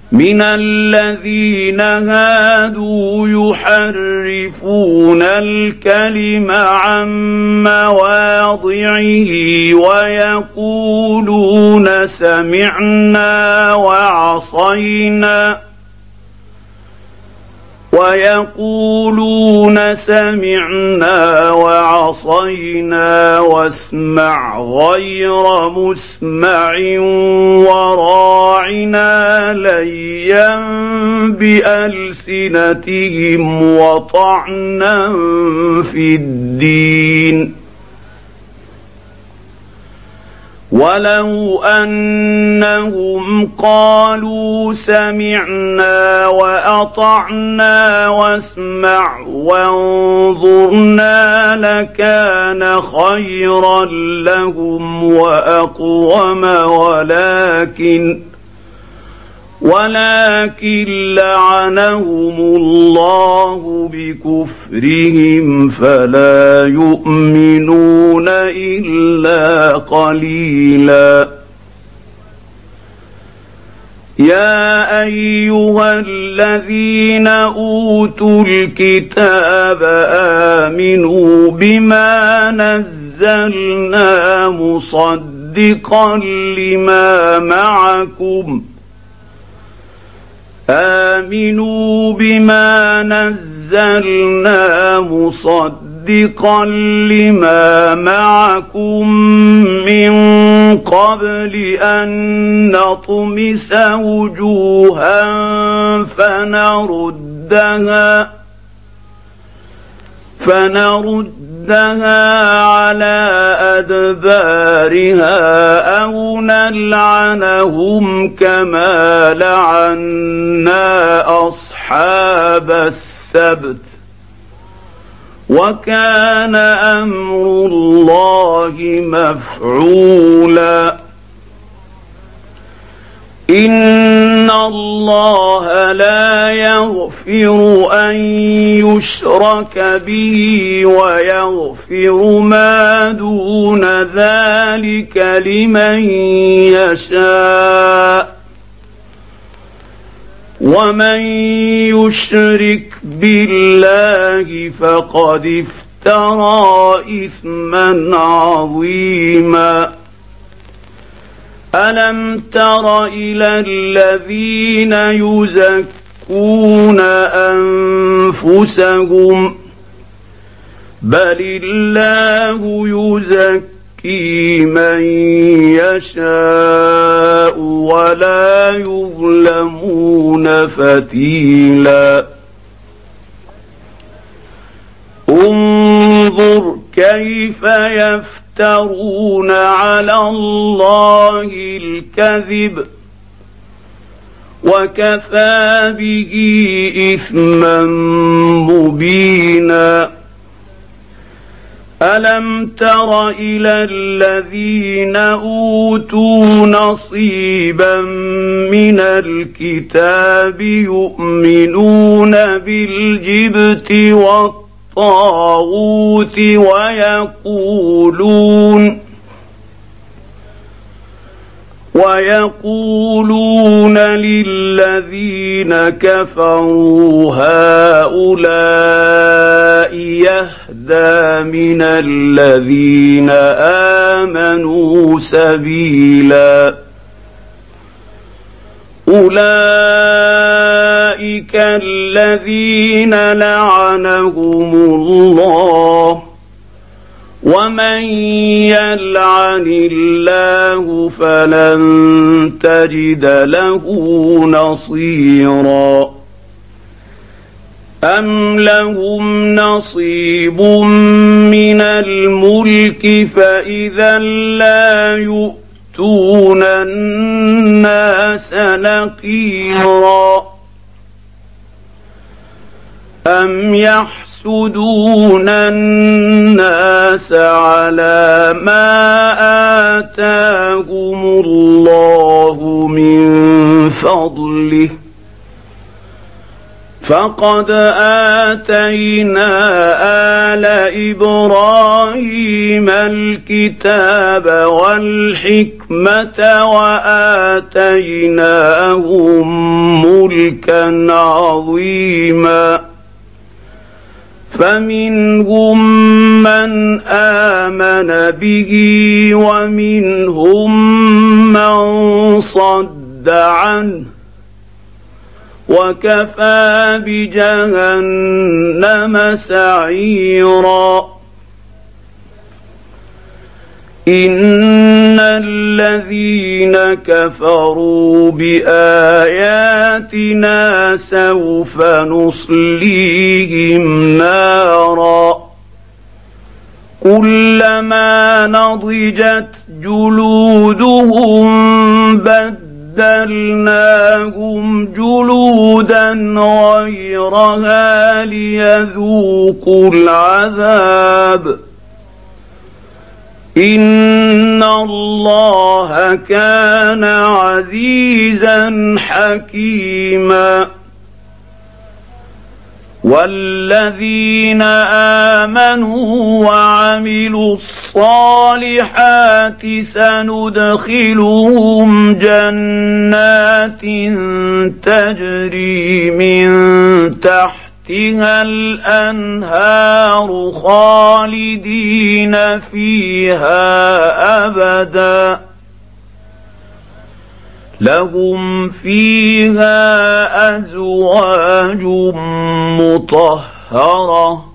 من الذين هادوا يحرفون الكلم عن مواضعه ويقولون سمعنا وعصينا واسمع غير مسمع وراعنا ليا بألسنتهم وطعنا في الدين ولو أنهم قالوا سمعنا وأطعنا واسمع وانظرنا لكان خيرا لهم وأقوم ولكن لعنهم الله بكفرهم فلا يؤمنون إلا قليلا. يا أيها الذين أوتوا الكتاب آمنوا بما نزلنا مصدقا لما معكم من قبل أن نطمس وجوها فنردها على أدبارها أو نلعنهم كما لعنا أصحاب السبت وكان أمر الله مفعولا. إن الله لا يغفر أن يشرك به ويغفر ما دون ذلك لمن يشاء ومن يشرك بالله فقد افترى إثما عظيما. ألم تر إلى الذين يزكون أنفسهم بل الله يزكي من يشاء ولا يظلمون فتيلا. انظر كيف يفترون على الله الكذب وكفى به إثما مبينا. ألم تر إلى الذين أوتوا نصيبا من الكتاب يؤمنون بالجبت والطاغوت ويقولون للذين كفروا هؤلاء يهدى من الذين آمنوا سبيلا. أولئك الذين لعنهم الله ومن يلعن الله فلن تجد له نصيرا. أم لهم نصيب من الملك فإذا لا يؤتون الناس نقيرا. أم يحسدون الناس على ما آتاهم الله من فضله فقد آتينا آل إبراهيم الكتاب والحكمة وآتيناهم ملكا عظيما فمنهم من آمن به ومنهم من صد عنه وكفى بجهنم سعيرا إن الذين كفروا بآياتنا سوف نصليهم نارا كلما نضجت جلودهم بدلناهم جلودا غيرها ليذوقوا العذاب إن الله كان عزيزا حكيما والذين آمنوا وعملوا الصالحات سندخلهم جنات تجري من تحتها الأنهار خالدين فيها أبدا لهم فيها أزواج مطهرة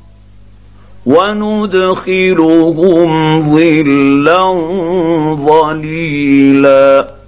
وندخلهم ظلا ظليلا